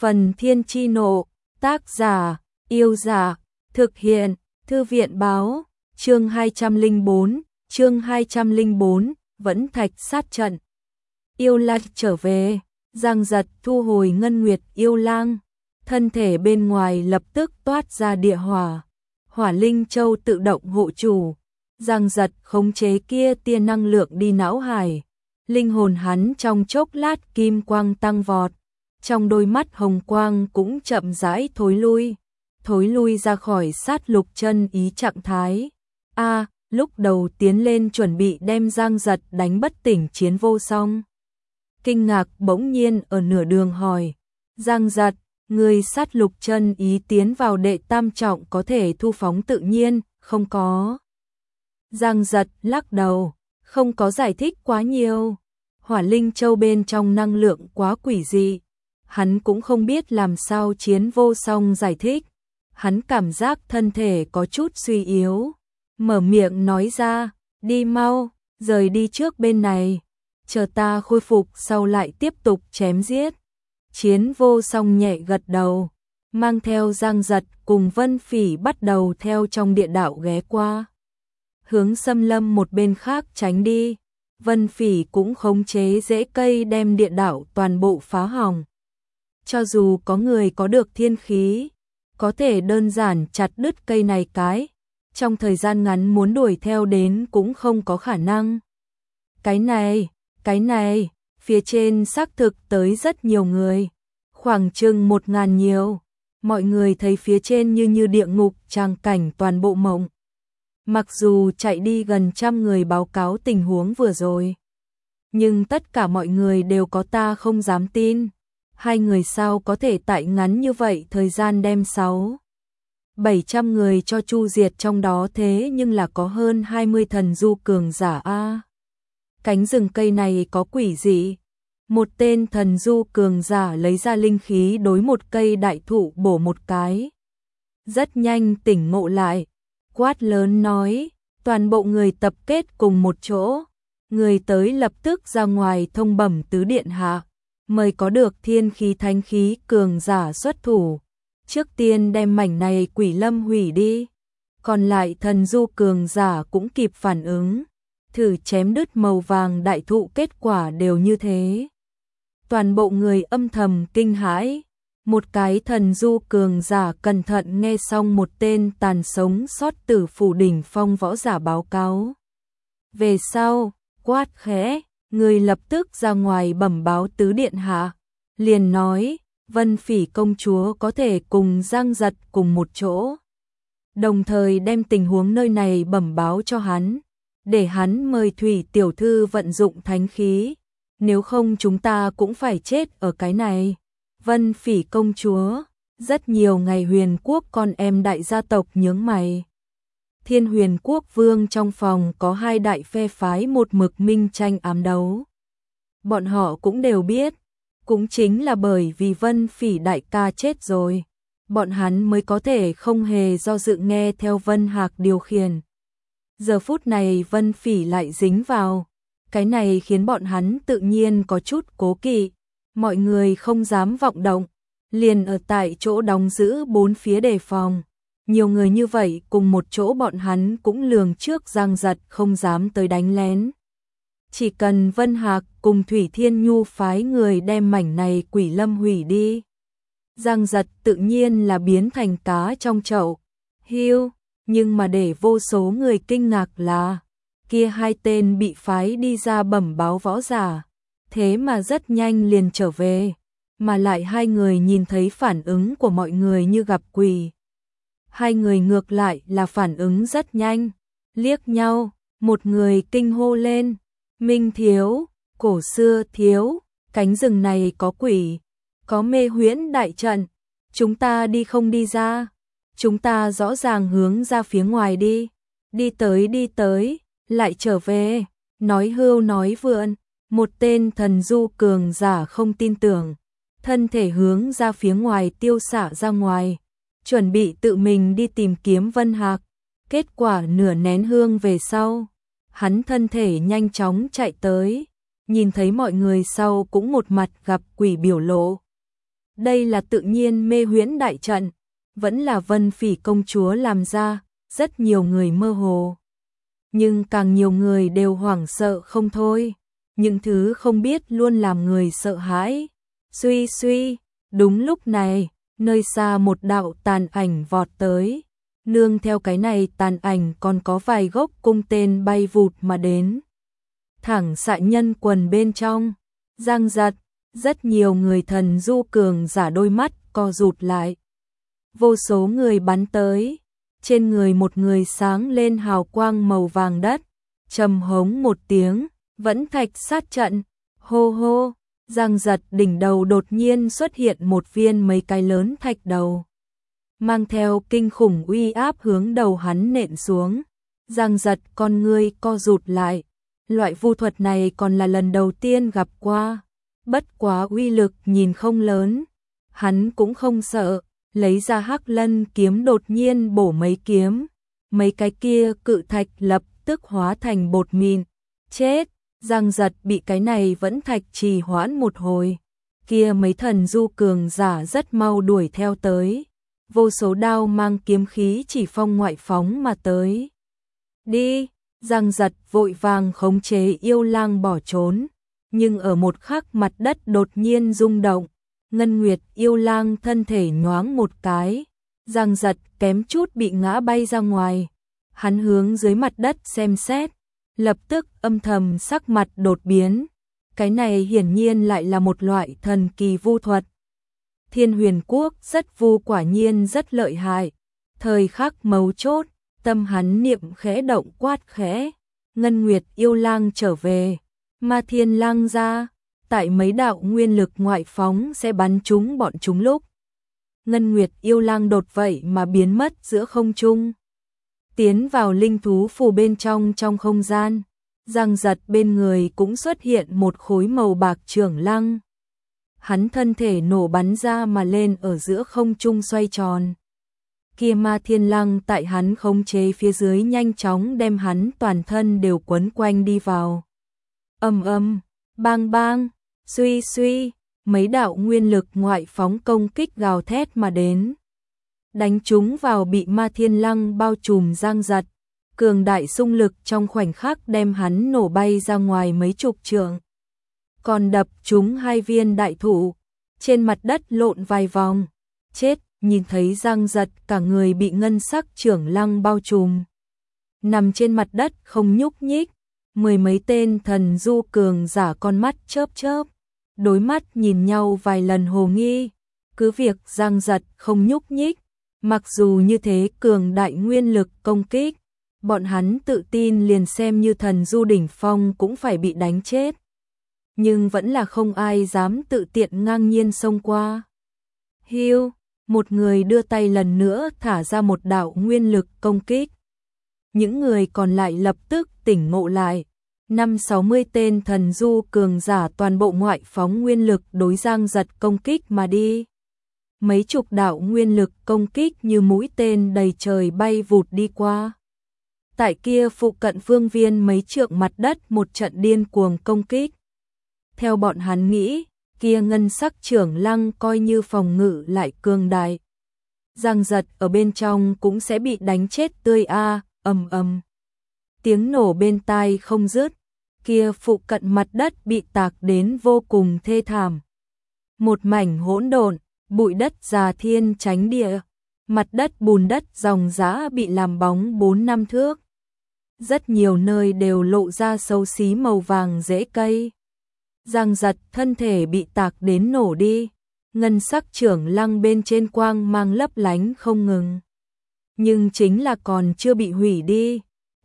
Phần Thiên Chi Nộ, tác giả, Yêu Dạ, thực hiện, Thư viện Báo, chương 204, Vẫn Thạch sát trận. Yêu Lang trở về, Giang Giật thu hồi Ngân Nguyệt Yêu Lang, thân thể bên ngoài lập tức toát ra địa hỏa, Hỏa Linh Châu tự động hộ chủ. Giang Giật khống chế kia tia năng lượng đi não hải, linh hồn hắn trong chốc lát kim quang tăng vọt, trong đôi mắt hồng quang cũng chậm rãi thối lui ra khỏi sát lục chân ý trạng thái. Lúc đầu tiến lên chuẩn bị đem Giang Giật đánh bất tỉnh Chiến Vô Song. Kinh ngạc bỗng nhiên ở nửa đường hỏi, Giang Giật, người sát lục chân ý tiến vào đệ tam trọng có thể thu phóng tự nhiên, không có. Giang Giật lắc đầu, không có giải thích quá nhiều. Hỏa Linh Châu bên trong năng lượng quá quỷ dị, hắn cũng không biết làm sao Chiến Vô Song giải thích. Hắn cảm giác thân thể có chút suy yếu, mở miệng nói ra, đi mau, rời đi trước bên này, chờ ta khôi phục sau lại tiếp tục chém giết. Chiến Vô Song nhẹ gật đầu, mang theo Giang Giật cùng Vân Phỉ bắt đầu theo trong địa đạo ghé qua, hướng xâm lâm một bên khác tránh đi. Vân Phỉ cũng khống chế rễ cây đem địa đạo toàn bộ phá hỏng. Cho dù có người có được thiên khí, có thể đơn giản chặt đứt cây này trong thời gian ngắn muốn đuổi theo đến cũng không có khả năng. Cái này, phía trên xác thực tới rất nhiều người, khoảng chừng 1000 nhiều. Mọi người thấy phía trên như địa ngục tràng cảnh toàn bộ mộng. Mặc dù chạy đi gần 100 người báo cáo tình huống vừa rồi, nhưng tất cả mọi người đều có ta không dám tin. Hai người sao có thể tại ngắn như vậy thời gian đem 600-700 người cho chu diệt, trong đó thế nhưng là có hơn 20 thần du cường giả a. Cánh rừng cây này có quỷ dị. Một tên thần du cường giả lấy ra linh khí đối một cây đại thụ bổ một cái. Rất nhanh tỉnh ngộ lại, quát lớn nói, toàn bộ người tập kết cùng một chỗ. Người tới lập tức ra ngoài thông bẩm tứ điện hạ, mời có được thiên khí thánh khí cường giả xuất thủ, trước tiên đem mảnh này quỷ lâm hủy đi. Còn lại thần du cường giả cũng kịp phản ứng, thử chém đứt màu vàng đại thụ, kết quả đều như thế. Toàn bộ người âm thầm kinh hãi. Một cái thần du cường giả cẩn thận nghe xong một tên tàn sống sót từ phủ đỉnh phong võ giả báo cáo. Về sau, quát khẽ, người lập tức ra ngoài bẩm báo tứ điện hạ, liền nói, Vân Phỉ công chúa có thể cùng Giang Giật cùng một chỗ. Đồng thời đem tình huống nơi này bẩm báo cho hắn, để hắn mời Thủy tiểu thư vận dụng thánh khí, nếu không chúng ta cũng phải chết ở cái này. Vân Phỉ công chúa, rất nhiều ngày Huyền Quốc con em đại gia tộc nhướng mày. Thiên Huyền Quốc vương trong phòng có hai đại phe phái một mực minh tranh ám đấu. Bọn họ cũng đều biết, cũng chính là bởi vì Vân Phỉ đại ca chết rồi, bọn hắn mới có thể không hề do dự nghe theo Vân Hạc điều khiển. Giờ phút này Vân Phỉ lại dính vào, cái này khiến bọn hắn tự nhiên có chút cố kỵ. Mọi người không dám vọng động, liền ở tại chỗ đóng giữ bốn phía đề phòng. Nhiều người như vậy cùng một chỗ bọn hắn cũng lường trước Giang Giật không dám tới đánh lén. Chỉ cần Vân Hạc cùng Thủy Thiên Nhu phái người đem mảnh này quỷ lâm hủy đi, Giang Giật tự nhiên là biến thành cá trong chậu. Nhưng mà để vô số người kinh ngạc là, kia hai tên bị phái đi ra bẩm báo võ giả, thế mà rất nhanh liền trở về, mà lại hai người nhìn thấy phản ứng của mọi người như gặp quỷ. Hai người ngược lại là phản ứng rất nhanh, liếc nhau, một người kinh hô lên, Minh thiếu, cổ xưa thiếu, cánh rừng này có quỷ, có mê huyễn đại trận, chúng ta đi không đi ra, chúng ta rõ ràng hướng ra phía ngoài đi tới, lại trở về, nói hưu nói vượn. Một tên thần du cường giả không tin tưởng, thân thể hướng ra phía ngoài tiêu xạ ra ngoài, chuẩn bị tự mình đi tìm kiếm Vân Hạc. Kết quả nửa nén hương về sau, hắn thân thể nhanh chóng chạy tới, nhìn thấy mọi người sau cũng một mặt gặp quỷ biểu lộ. Đây là tự nhiên mê huyễn đại trận, vẫn là Vân Phỉ công chúa làm ra, rất nhiều người mơ hồ. Nhưng càng nhiều người đều hoảng sợ không thôi, những thứ không biết luôn làm người sợ hãi. Suy suy, đúng lúc này, nơi xa một đạo tàn ảnh vọt tới. Nương theo cái này tàn ảnh còn có vài gốc cung tên bay vụt mà đến. Thẳng xạ nhân quần bên trong, giang giật, rất nhiều người thần du cường giả đôi mắt co rụt lại. Vô số người bắn tới, trên người một người sáng lên hào quang màu vàng đất, trầm hống một tiếng, vẫn thạch sát trận, hô hô, giang giật đỉnh đầu đột nhiên xuất hiện một viên mấy cái lớn thạch đầu. Mang theo kinh khủng uy áp hướng đầu hắn nện xuống, giang giật con ngươi co rụt lại, loại vu thuật này còn là lần đầu tiên gặp qua, bất quá uy lực nhìn không lớn, hắn cũng không sợ. Lấy ra Hắc Lân kiếm đột nhiên bổ mấy kiếm, mấy cái kia cự thạch lập tức hóa thành bột mịn. Chết, giang giật bị cái này vẫn thạch trì hoãn một hồi. Kia mấy thần du cường giả rất mau đuổi theo tới, vô số đao mang kiếm khí chỉ phong ngoại phóng mà tới. Đi, giang giật vội vàng khống chế yêu lang bỏ trốn, nhưng ở một khắc mặt đất đột nhiên rung động. Ngân Nguyệt yêu lang thân thể nhoáng một cái, giang giật kém chút bị ngã bay ra ngoài. Hắn hướng dưới mặt đất xem xét, lập tức âm thầm sắc mặt đột biến. Cái này hiển nhiên lại là một loại thần kỳ vu thuật. Thiên Huyền Quốc rất vu quả nhiên rất lợi hại. Thời khắc mấu chốt, tâm hắn niệm khẽ động quát khẽ. Ngân Nguyệt yêu lang trở về, Ma Thiên lang ra. Tại mấy đạo nguyên lực ngoại phóng sẽ bắn trúng bọn chúng lúc. Ngân Nguyệt yêu lang đột vậy mà biến mất giữa không trung. Tiến vào linh thú phù bên trong không gian, giang giật bên người cũng xuất hiện một khối màu bạc trưởng lăng. Hắn thân thể nổ bắn ra mà lên ở giữa không trung xoay tròn. Kia Ma Thiên lăng tại hắn khống chế phía dưới nhanh chóng đem hắn toàn thân đều quấn quanh đi vào. Ầm ầm, bang bang. Suy suy, mấy đạo nguyên lực ngoại phóng công kích gào thét mà đến. Đánh chúng vào bị Ma Thiên lăng bao trùm giang giật. Cường đại xung lực trong khoảnh khắc đem hắn nổ bay ra ngoài mấy chục trượng. Còn đập chúng hai viên đại thụ, trên mặt đất lộn vài vòng. Chết, nhìn thấy giang giật cả người bị ngân sắc trưởng lăng bao trùm. Nằm trên mặt đất không nhúc nhích. Mười mấy tên thần du cường giả con mắt chớp chớp, đối mắt nhìn nhau vài lần hồ nghi, cứ việc giang giật không nhúc nhích, mặc dù như thế cường đại nguyên lực công kích, bọn hắn tự tin liền xem như thần du đỉnh phong cũng phải bị đánh chết. Nhưng vẫn là không ai dám tự tiện ngang nhiên xông qua. Hiu, một người đưa tay lần nữa thả ra một đạo nguyên lực công kích. Những người còn lại lập tức tỉnh ngộ lại. 50-60 tên thần du cường giả toàn bộ ngoại phóng nguyên lực đối giang giật công kích mà đi. Mấy chục đạo nguyên lực công kích như mũi tên đầy trời bay vụt đi qua. Tại kia phụ cận phương viên mấy trượng mặt đất một trận điên cuồng công kích. Theo bọn hắn nghĩ, kia ngân sắc trưởng lăng coi như phòng ngự lại cường đại. Giang giật ở bên trong cũng sẽ bị đánh chết tươi a, ầm ầm. Tiếng nổ bên tai không dứt, kia phụ cận mặt đất bị tạc đến vô cùng thê thảm. Một mảnh hỗn độn, bụi đất già thiên tránh địa, mặt đất bùn đất ròng rã bị làm bóng 4-5 thước. Rất nhiều nơi đều lộ ra xấu xí màu vàng rễ cây. Giang giật thân thể bị tạc đến nổ đi, ngân sắc trưởng lăng bên trên quang mang lấp lánh không ngừng. Nhưng chính là còn chưa bị hủy đi.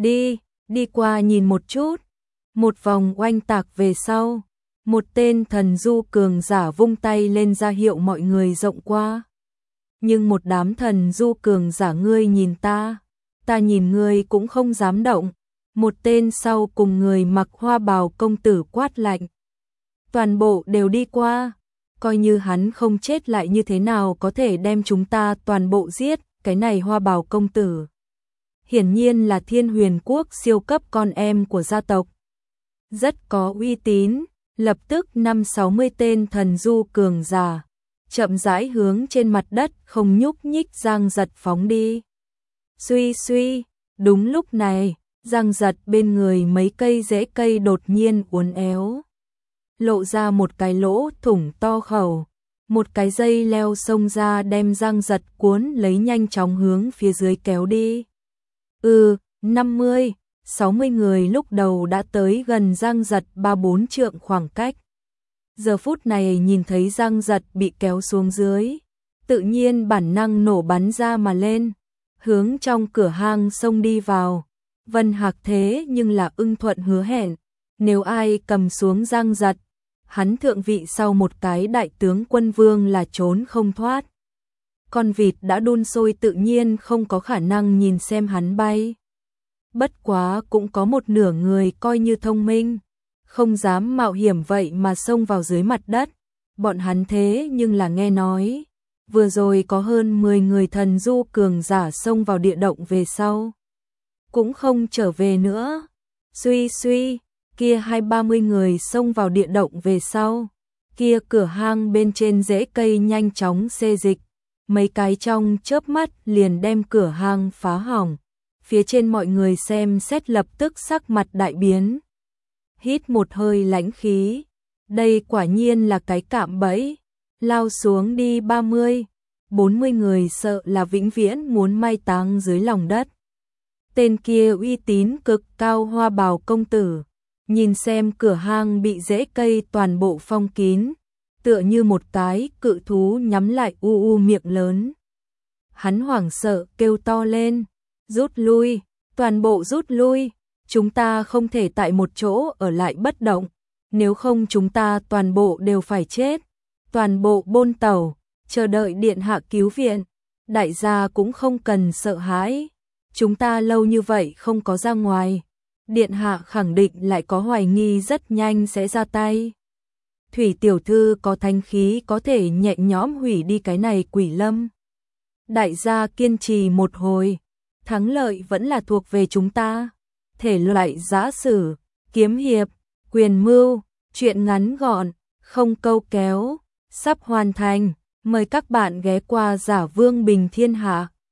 Đi qua nhìn một chút. Một vòng oanh tạc về sau, một tên thần du cường giả vung tay lên ra hiệu mọi người rộng qua. Nhưng một đám thần du cường giả ngươi nhìn ta nhìn ngươi cũng không dám động. Một tên sau cùng người mặc hoa bào công tử quát lạnh. Toàn bộ đều đi qua, coi như hắn không chết lại như thế nào có thể đem chúng ta toàn bộ giết, cái này hoa bào công tử. Hiển nhiên là Thiên Huyền Quốc siêu cấp con em của gia tộc. Rất có uy tín, lập tức 50-60 tên thần du cường giả. chậm rãi hướng trên mặt đất không nhúc nhích Giang Giật phóng đi. Suy suy, đúng lúc này, Giang Giật bên người mấy cây rễ cây đột nhiên uốn éo, lộ ra một cái lỗ thủng to khẩu, một cái dây leo xông ra đem Giang Giật cuốn lấy nhanh chóng hướng phía dưới kéo đi. 50, 60 người lúc đầu đã tới gần Giang Giật 3-4 trượng khoảng cách. Giờ phút này nhìn thấy Giang Giật bị kéo xuống dưới, tự nhiên bản năng nổ bắn ra mà lên, hướng trong cửa hang xông đi vào. Vân Hạc thế nhưng là ưng thuận hứa hẹn, nếu ai cầm xuống Giang Giật, hắn thượng vị sau một cái đại tướng quân vương là trốn không thoát. Con vịt đã đun sôi tự nhiên không có khả năng nhìn xem hắn bay. Bất quá cũng có một nửa người coi như thông minh, không dám mạo hiểm vậy mà xông vào dưới mặt đất. Bọn hắn thế nhưng là nghe nói, vừa rồi có hơn 10 người thần du cường giả xông vào địa động về sau, cũng không trở về nữa. Suy suy, kia 20-30 người xông vào địa động về sau, kia cửa hang bên trên rễ cây nhanh chóng xê dịch, mấy cái trong chớp mắt liền đem cửa hang phá hỏng. Phía trên mọi người xem xét lập tức sắc mặt đại biến, hít một hơi lãnh khí, đây quả nhiên là cái cạm bẫy, lao xuống đi 30-40 người sợ là vĩnh viễn muốn mai táng dưới lòng đất. Tên kia uy tín cực cao Hoa Bào công tử, nhìn xem cửa hang bị rễ cây toàn bộ phong kín, tựa như một cái cự thú nhắm lại miệng lớn. Hắn hoảng sợ kêu to lên, rút lui, toàn bộ rút lui, chúng ta không thể tại một chỗ ở lại bất động, nếu không chúng ta toàn bộ đều phải chết, toàn bộ bôn tẩu, chờ đợi điện hạ cứu viện, đại gia cũng không cần sợ hãi, chúng ta lâu như vậy không có ra ngoài, điện hạ khẳng định lại có hoài nghi rất nhanh sẽ ra tay. Thủy tiểu thư có thanh khí có thể nhẹ nhõm hủy đi cái này quỷ lâm. Đại gia kiên trì một hồi, thắng lợi vẫn là thuộc về chúng ta. Thể loại giã sử, kiếm hiệp, quyền mưu, truyện ngắn gọn, không câu kéo, sắp hoàn thành. Mời các bạn ghé qua Giả Vương Bình Thiên Hạ.